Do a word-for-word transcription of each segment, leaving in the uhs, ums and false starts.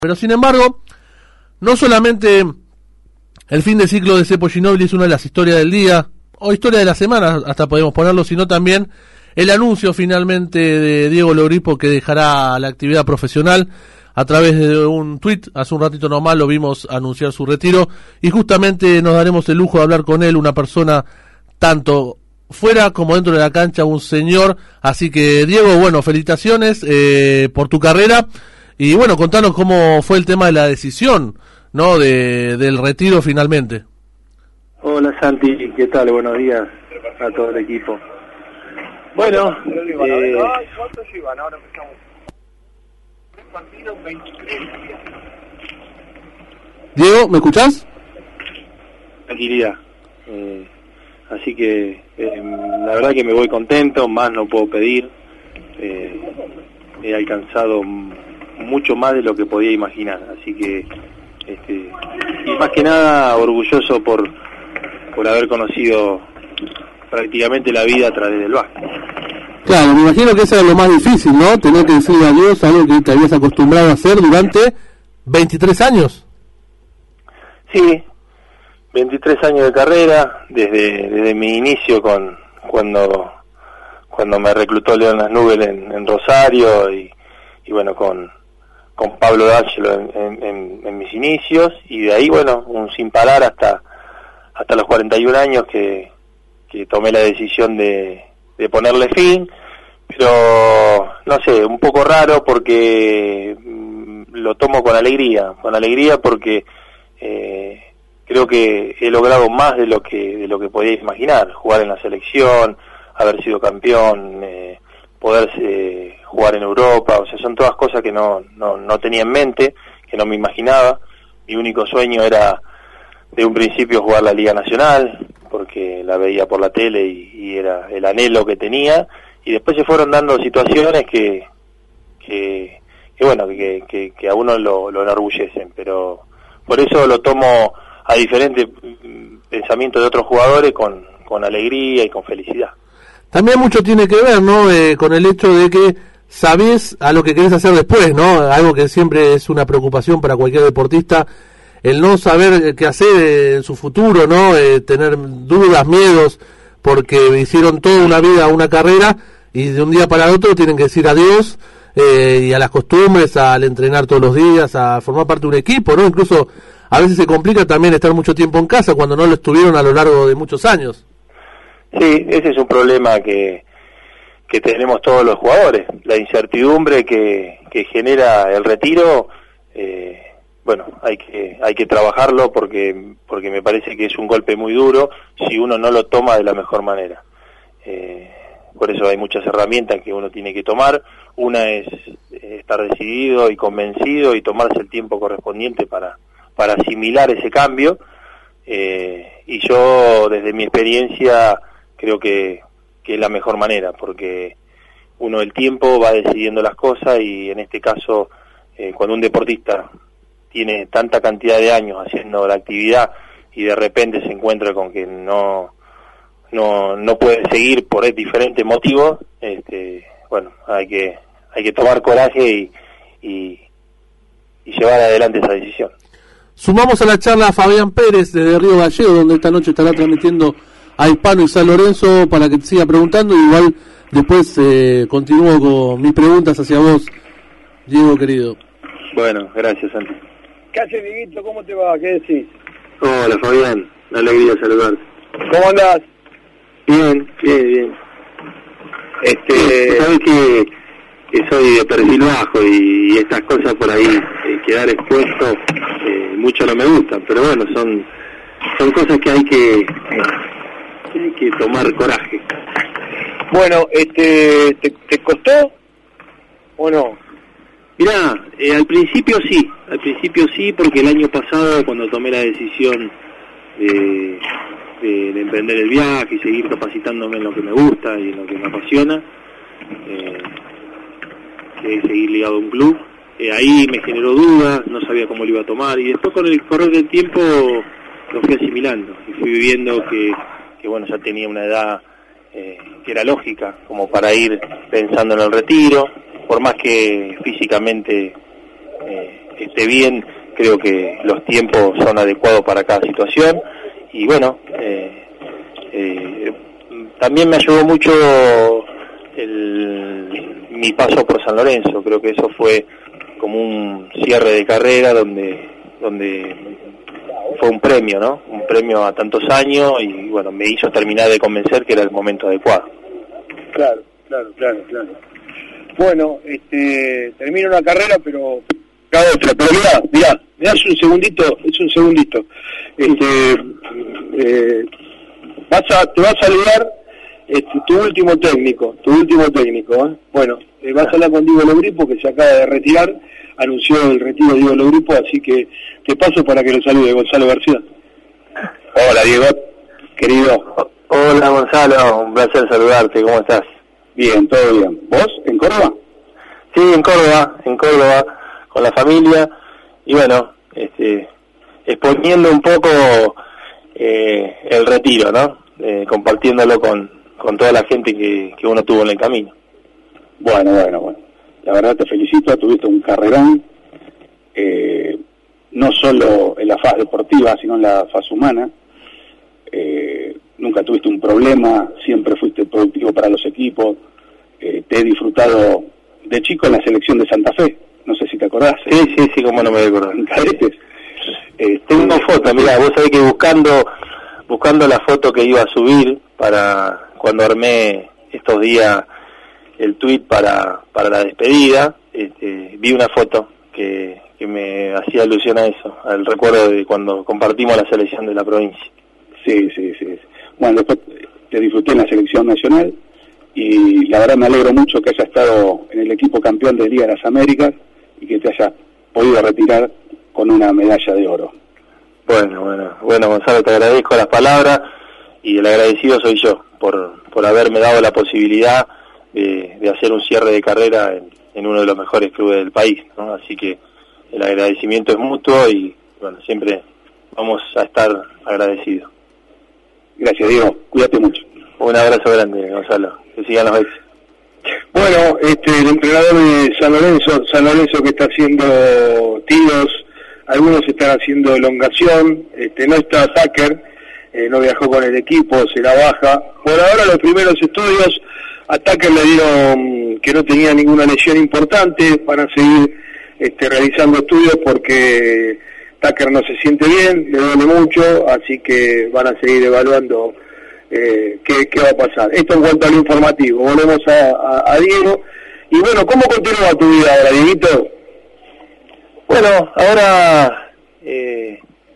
Pero sin embargo, no solamente el fin de ciclo de Cepo Ginóbili es una de las historias del día, o historia de la semana, hasta podemos ponerlo, sino también el anuncio finalmente de Diego Logripo que dejará la actividad profesional a través de un tuit. Hace un ratito nomás lo vimos anunciar su retiro y justamente nos daremos el lujo de hablar con él, una persona tanto fuera como dentro de la cancha, un señor. Así que Diego, bueno, felicitaciones eh, por tu carrera. Y bueno, contanos cómo fue el tema de la decisión, ¿no? De, del retiro finalmente. Hola Santi, ¿qué tal? Buenos días a todo el equipo. Bueno, eh... ¿cuántos llevan? Ahora empezamos. Tres partidos, veintitrés días. Diego, ¿me escuchás? Tranquilidad. Eh, así que eh, la verdad que me voy contento, más no puedo pedir. Eh, he alcanzado mucho más de lo que podía imaginar, así que este, y más que nada orgulloso por por haber conocido prácticamente la vida a través del básquet. Claro, me imagino que eso es lo más difícil, ¿no? Tener que decirle adiós a algo que te habías acostumbrado a hacer durante veintitrés años. Sí, veintitrés años de carrera, desde desde mi inicio con cuando cuando me reclutó León Las Nubes en, en Rosario y, y bueno, con con Pablo D'Angelo en, en, en, en mis inicios, y de ahí, bueno, un sin parar hasta hasta los cuarenta y un años que, que tomé la decisión de, de ponerle fin, pero no sé, un poco raro porque mmm, lo tomo con alegría, con alegría porque eh, creo que he logrado más de lo que de lo que podía imaginar, jugar en la selección, haber sido campeón, eh, poder eh, jugar en Europa, o sea, son todas cosas que no, no, no tenía en mente, que no me imaginaba. Mi único sueño era de un principio jugar la Liga Nacional, porque la veía por la tele y, y era el anhelo que tenía, y después se fueron dando situaciones que, que, que bueno, que, que, que a uno lo, lo enorgullecen, pero por eso lo tomo a diferentes pensamientos de otros jugadores con, con alegría y con felicidad. También mucho tiene que ver, ¿no? Eh, con el hecho de que sabés a lo que querés hacer después, ¿no? Algo que siempre es una preocupación para cualquier deportista, el no saber qué hacer en su futuro, ¿no? Eh, tener dudas, miedos, porque hicieron toda una vida, una carrera, y de un día para el otro tienen que decir adiós, eh, y a las costumbres, al entrenar todos los días, a formar parte de un equipo, ¿no? Incluso a veces se complica también estar mucho tiempo en casa cuando no lo estuvieron a lo largo de muchos años. Sí, ese es un problema que, que tenemos todos los jugadores, la incertidumbre que, que genera el retiro. eh, bueno, hay que hay que trabajarlo porque porque me parece que es un golpe muy duro si uno no lo toma de la mejor manera. Eh, por eso hay muchas herramientas que uno tiene que tomar. Una es estar decidido y convencido y tomarse el tiempo correspondiente para para asimilar ese cambio. Eh, y yo, desde mi experiencia, creo que, que es la mejor manera, porque uno el tiempo va decidiendo las cosas, y en este caso, eh, cuando un deportista tiene tanta cantidad de años haciendo la actividad y de repente se encuentra con que no no no puede seguir por diferentes motivos, este, bueno, hay que hay que tomar coraje y, y, y llevar adelante esa decisión. Sumamos a la charla a Fabián Pérez desde Río Gallegos, donde esta noche estará transmitiendo a Hispano y San Lorenzo, para que te siga preguntando. Igual después eh, continúo con mis preguntas hacia vos, Diego querido. Bueno, gracias, Santi. ¿Qué haces, Dieguito? ¿Cómo te va? ¿Qué decís? Hola, Fabián, una alegría saludarte. ¿Cómo andás? Bien, bien, bien. Este, sabes que, que soy de perfil bajo y, y estas cosas por ahí, eh, quedar expuesto, eh, mucho no me gustan, pero bueno, son son cosas que hay que, eh, que hay que tomar coraje. Bueno, este, ¿te, te costó o no? Mirá, eh, al principio sí, al principio sí, porque el año pasado, cuando tomé la decisión de, de, de emprender el viaje y seguir capacitándome en lo que me gusta y en lo que me apasiona, eh, de seguir ligado a un club, eh, ahí me generó dudas, no sabía cómo lo iba a tomar, y después con el correr del tiempo lo fui asimilando y fui viendo que, que bueno, ya tenía una edad eh, que era lógica como para ir pensando en el retiro, por más que físicamente eh, esté bien. Creo que los tiempos son adecuados para cada situación y bueno, eh, eh, también me ayudó mucho el, mi paso por San Lorenzo. Creo que eso fue como un cierre de carrera donde donde fue un premio, ¿no? Un premio a tantos años y bueno, me hizo terminar de convencer que era el momento adecuado. Claro, claro, claro, claro. Bueno, este, termina una carrera, pero cada otra. Pero mirá, mirá, me das un segundito, es un segundito. Este, eh, vas a, te va a saludar este, tu último técnico, tu último técnico, ¿eh? Bueno, eh, vas a hablar con Diego Logripo, que se acaba de retirar, anunció el retiro de Diego Logripo, así que te paso para que lo salude Gonzalo García. Hola Diego, querido. Hola Gonzalo, un placer saludarte, ¿cómo estás? Bien, todo bien. ¿Vos, en Córdoba? Sí, en Córdoba, en Córdoba, con la familia, y bueno, este, exponiendo un poco eh, el retiro, ¿no? Eh, compartiéndolo con, con toda la gente que, que uno tuvo en el camino. Bueno, bueno, bueno. La verdad te felicito, tuviste un carrerón, eh, no solo en la faz deportiva, sino en la faz humana. Eh, nunca tuviste un problema, siempre fuiste productivo para los equipos. Eh, te he disfrutado de chico en la selección de Santa Fe, no sé si te acordás. Sí, sí, sí, cómo no me acuerdo. En cadetes. Eh, tengo fotos, mirá, vos sabés que buscando buscando la foto que iba a subir para cuando armé estos días el tweet para para la despedida, este, vi una foto que, que me hacía alusión a eso, al recuerdo de cuando compartimos la selección de la provincia. Sí, sí, sí. Bueno, después te disfruté en la selección nacional y la verdad me alegro mucho que hayas estado en el equipo campeón de Liga de las Américas y que te hayas podido retirar con una medalla de oro. Bueno, bueno, bueno Gonzalo, te agradezco las palabras y el agradecido soy yo por, por haberme dado la posibilidad de, de hacer un cierre de carrera en, en uno de los mejores clubes del país, ¿no? Así que el agradecimiento es mutuo y bueno, siempre vamos a estar agradecidos. Gracias, Diego. Cuídate mucho. Un abrazo grande, Gonzalo. Que sigan los éxitos. Bueno, este, el entrenador de San Lorenzo, San Lorenzo que está haciendo tiros, algunos están haciendo elongación, este, no está Tucker, eh, no viajó con el equipo, será baja. Por ahora los primeros estudios, a Tucker le dieron que no tenía ninguna lesión importante, van a seguir este, realizando estudios porque Tucker no se siente bien, le duele mucho, así que van a seguir evaluando eh, qué, qué va a pasar. Esto en cuanto al informativo. Volvemos a, a, a Diego. Y bueno, ¿cómo continúa tu vida ahora, Dieguito? Bueno, ahora eh,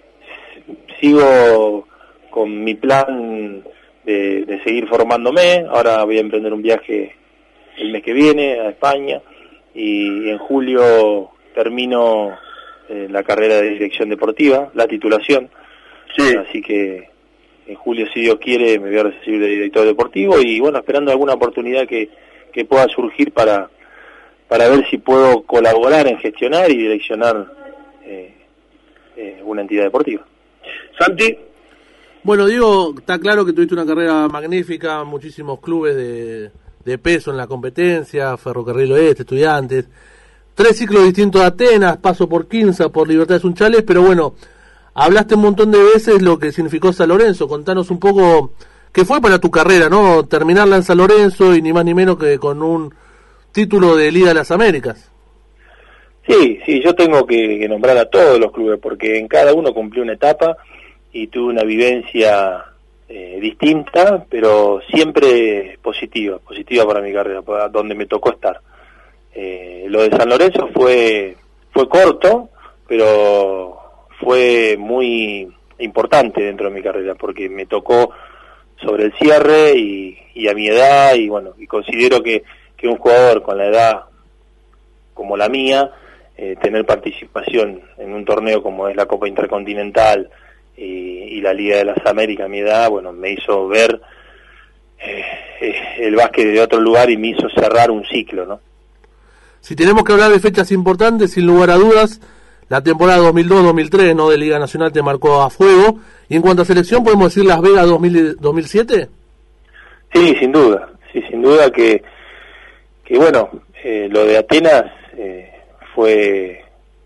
sigo con mi plan de, de seguir formándome. Ahora voy a emprender un viaje el mes que viene a España y en julio termino eh, la carrera de dirección deportiva, la titulación. Sí. Así que en julio, si Dios quiere, me voy a recibir de director deportivo y bueno, esperando alguna oportunidad que, que pueda surgir para para ver si puedo colaborar en gestionar y direccionar eh, eh, una entidad deportiva. Santi. Bueno, Diego, está claro que tuviste una carrera magnífica, muchísimos clubes de, de peso en la competencia, Ferrocarril Oeste, Estudiantes, tres ciclos distintos de Atenas, paso por Quimsa, por Libertad de Sunchales, pero bueno, hablaste un montón de veces lo que significó San Lorenzo. Contanos un poco qué fue para tu carrera, ¿no? Terminarla en San Lorenzo y ni más ni menos que con un título de Liga de las Américas. Sí, sí, yo tengo que, que nombrar a todos los clubes porque en cada uno cumplí una etapa y tuve una vivencia eh, distinta, pero siempre positiva, positiva para mi carrera, para donde me tocó estar. Eh, lo de San Lorenzo fue fue corto, pero fue muy importante dentro de mi carrera porque me tocó sobre el cierre y, y a mi edad y bueno, y considero que que un jugador con la edad como la mía, eh, tener participación en un torneo como es la Copa Intercontinental y, y la Liga de las Américas a mi edad, bueno, me hizo ver eh, eh, el básquet de otro lugar y me hizo cerrar un ciclo, ¿no? Si tenemos que hablar de fechas importantes, sin lugar a dudas, la temporada dos mil dos dos mil tres, ¿no?, de Liga Nacional te marcó a fuego. Y en cuanto a selección, ¿podemos decir Las Vegas dos mil, dos mil siete? Sí, sin duda, sí, sin duda que que bueno, eh, lo de Atenas eh, fue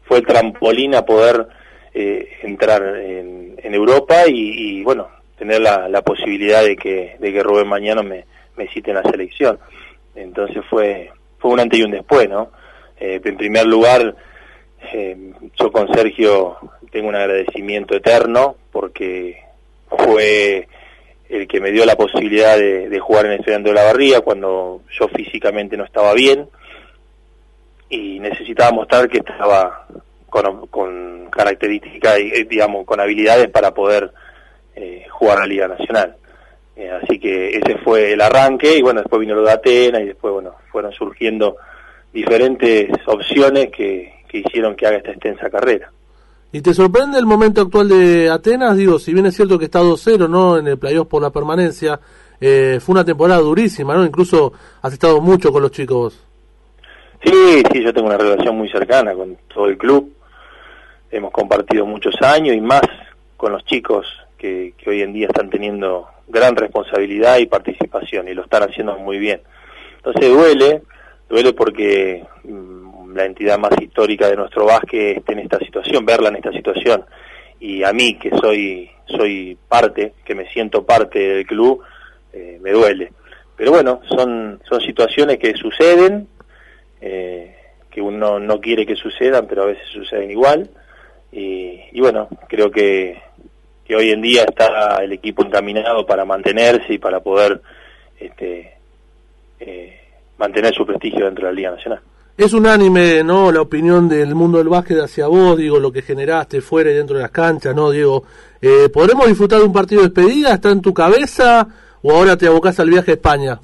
fue el trampolín a poder eh, entrar en, en Europa y, y bueno, tener la, la posibilidad de que, de que Rubén Mañano me, me cite en la selección. Entonces fue, fue un antes y un después, ¿no? Eh, en primer lugar, eh, yo con Sergio tengo un agradecimiento eterno porque fue el que me dio la posibilidad de, de jugar en el Estudiantes de la Barría cuando yo físicamente no estaba bien y necesitaba mostrar que estaba con, con características, digamos, con habilidades para poder eh, jugar a la Liga Nacional. Eh, así que ese fue el arranque y bueno, después vino lo de Atenas y después, bueno, fueron surgiendo diferentes opciones que, que hicieron que haga esta extensa carrera. ¿Y te sorprende el momento actual de Atenas? Digo, si bien es cierto que está dos cero, ¿no?, en el playoff por la permanencia, eh, fue una temporada durísima, ¿no? Incluso has estado mucho con los chicos. Sí, sí, yo tengo una relación muy cercana con todo el club. Hemos compartido muchos años y más con los chicos que, que hoy en día están teniendo gran responsabilidad y participación y lo están haciendo muy bien. Entonces duele, duele porque mmm, la entidad más histórica de nuestro básquet esté en esta situación, verla en esta situación, y a mí que soy soy parte, que me siento parte del club, eh, me duele. Pero bueno, son son situaciones que suceden, eh, que uno no quiere que sucedan, pero a veces suceden igual, y, y bueno, creo que, que hoy en día está el equipo encaminado para mantenerse y para poder este, eh, mantener su prestigio dentro de la Liga Nacional. Es unánime, ¿no?, la opinión del mundo del básquet hacia vos, digo, lo que generaste fuera y dentro de las canchas, ¿no, Diego? Eh, ¿Podremos disfrutar de un partido de despedida? ¿Está en tu cabeza o ahora te abocás al viaje a España?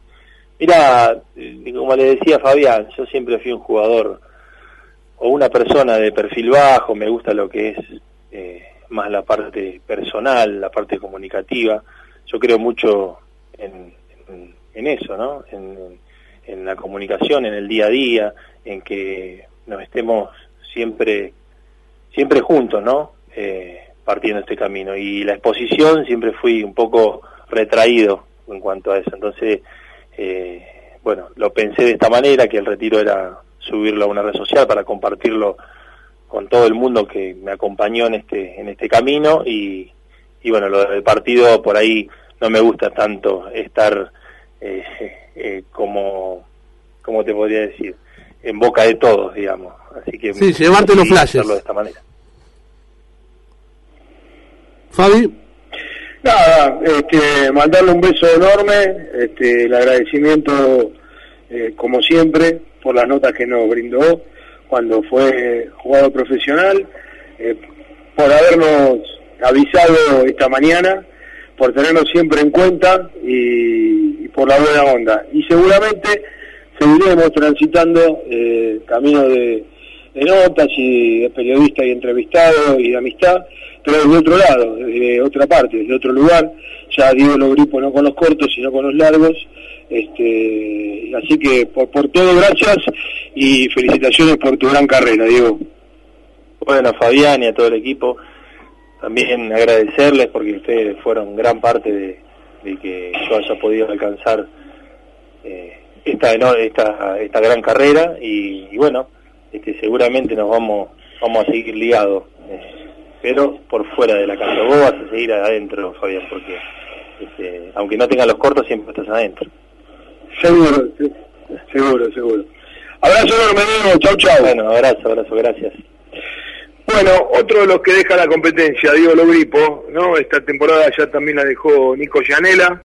Mira, como le decía Fabián, yo siempre fui un jugador o una persona de perfil bajo, me gusta lo que es eh, más la parte personal, la parte comunicativa. Yo creo mucho en, en, en eso, ¿no? En, en, en la comunicación, en el día a día, en que nos estemos siempre siempre juntos, ¿no? Eh, partiendo este camino. Y la exposición siempre fui un poco retraído en cuanto a eso. Entonces, eh, bueno, lo pensé de esta manera, que el retiro era subirlo a una red social para compartirlo con todo el mundo que me acompañó en este en este camino. Y, y bueno, lo del partido por ahí no me gusta tanto estar... Eh, eh, como como te podría decir, en boca de todos, digamos, así que sí, llevarte los flashes de esta manera. Fabi, nada, este, mandarle un beso enorme, este, el agradecimiento eh, como siempre por las notas que nos brindó cuando fue jugador profesional, eh, por habernos avisado esta mañana, por tenernos siempre en cuenta y, y por la buena onda. Y seguramente seguiremos transitando eh, camino de, de notas y de periodista y entrevistado y de amistad, pero desde otro lado, desde otra parte, desde otro lugar. Ya Diego lo gripo no con los cortos, sino con los largos. Este, así que por, por todo, gracias y felicitaciones por tu gran carrera, Diego. Bueno, Fabián y a todo el equipo, también agradecerles porque ustedes fueron gran parte de, de que yo haya podido alcanzar eh, esta, esta esta gran carrera y, y bueno, este, seguramente nos vamos vamos a seguir ligados, eh, pero por fuera de la cancha. Vos vas a seguir adentro, Fabián, porque este, aunque no tengas los cortos, siempre estás adentro. Seguro, seguro, seguro. Abrazo enorme, Diego, chau, chau. Bueno, abrazo, abrazo, gracias. Bueno, otro de los que deja la competencia, Diego Lo Gripo, ¿no? Esta temporada ya también la dejó Nico Gianella.